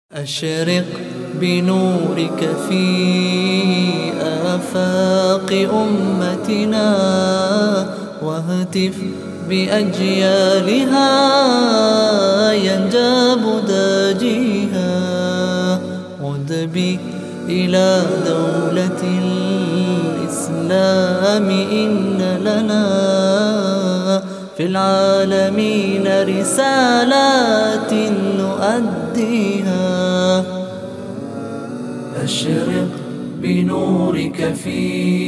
أشرق بنورك في آفاق أمتنا واهتف بأجيالها ينجاب داجيها ودبي إلى دولة الإسلام إن لنا في العالمين رسالات نؤديها. أشرق بنورك في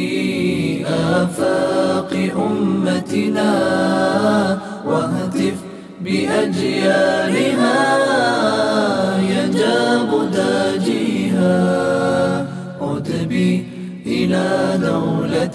آفاق أمتنا واهتف بأجيالها ينجاب داجيها ودبي إلى دولة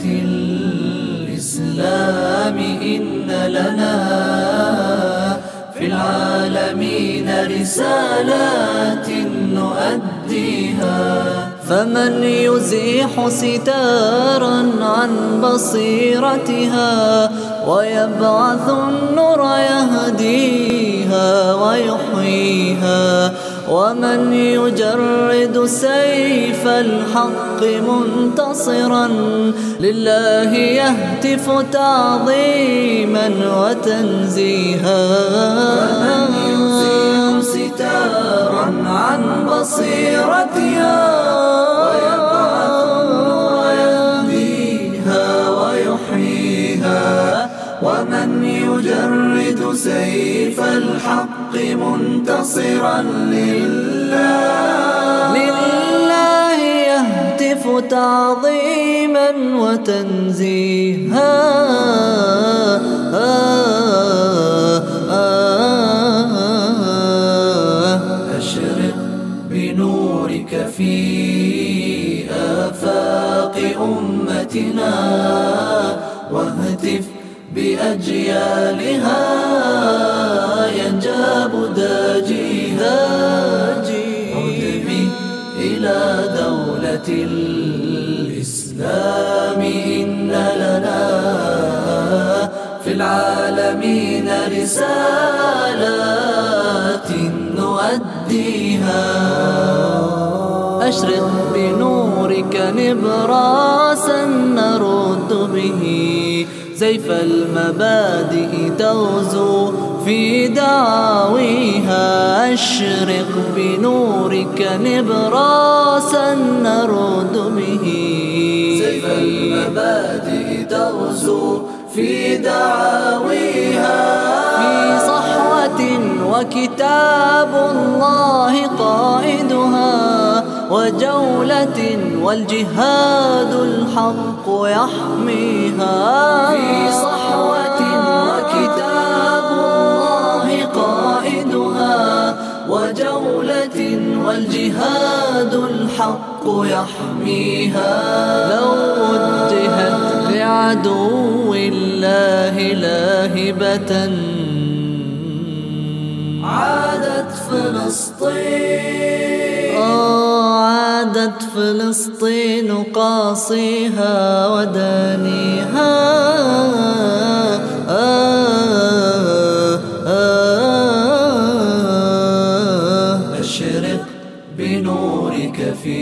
الإسلام إن لنا في العالمين رسالات نؤديها. فمن يزيح ستارا عن بصيرتها ويبعث النور يهديها ويحييها ومن يجرد سيف الحق منتصرا لله يهتف تعظيما وتنزيها. فمن يزيح ستارا عن بصيرتها ويبعث النور يهديها ويحييها ومن يجرد سيف الحق منتصرا لله يهتف تعظيما وتنزيها. أشرق بنورك في آفاق أمتنا واهتف بأجيالها ينجاب داجيها ودبي إلى دولة الإسلام إن لنا في العالمين رسالات نؤديها. أشرق بنورك نبراسا نرد به سيف المبادئ تغزو في دعاويها. أشرق بنورك نبراسا نرد به سيف المبادئ تغزو في دعاويها. في صحوة وكتاب الله قائدها وجولة والجهاد الحق يحميها. في صحوة وكتاب الله قائدها وجولة والجهاد الحق يحميها. لو وجهت لعدو الله لاهبة عادت فلسطين عادت فلسطين قاصيها ودانيها. أشرق بنورك في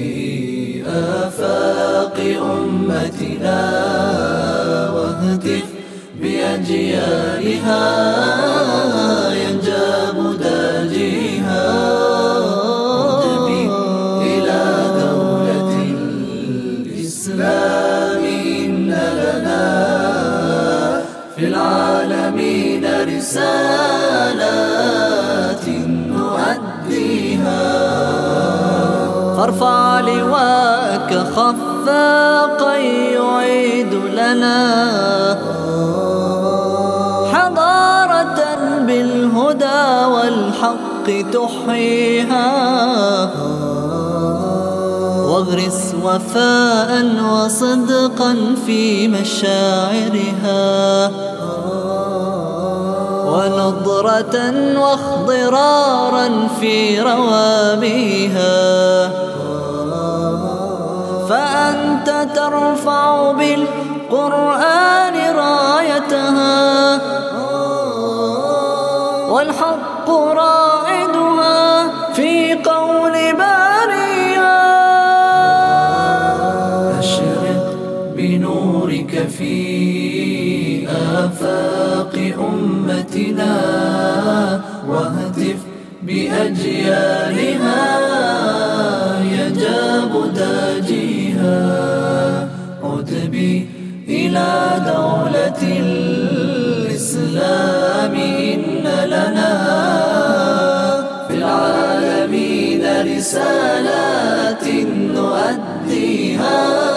آفاق أمتنا واهتف بأجيالها ينجاب داجيها ودبي إلى دولة الإسلام إن لنا في العالمين رسالات نؤديها. فارفع لواءك خفاقا يعيد لنا حضارة بالهدى والحق تحييها واغرس وفاء وصدقا في مشاعرها ونضرة واخضرارا في روابيها. فأنت ترفع بالقرآن رايتها والحق رائدها في قوم أمتنا واهتف بأجيالها يجاب داجيها. عتبي إلى دولة الإسلام إن لنا في العالمين رسالات نؤديها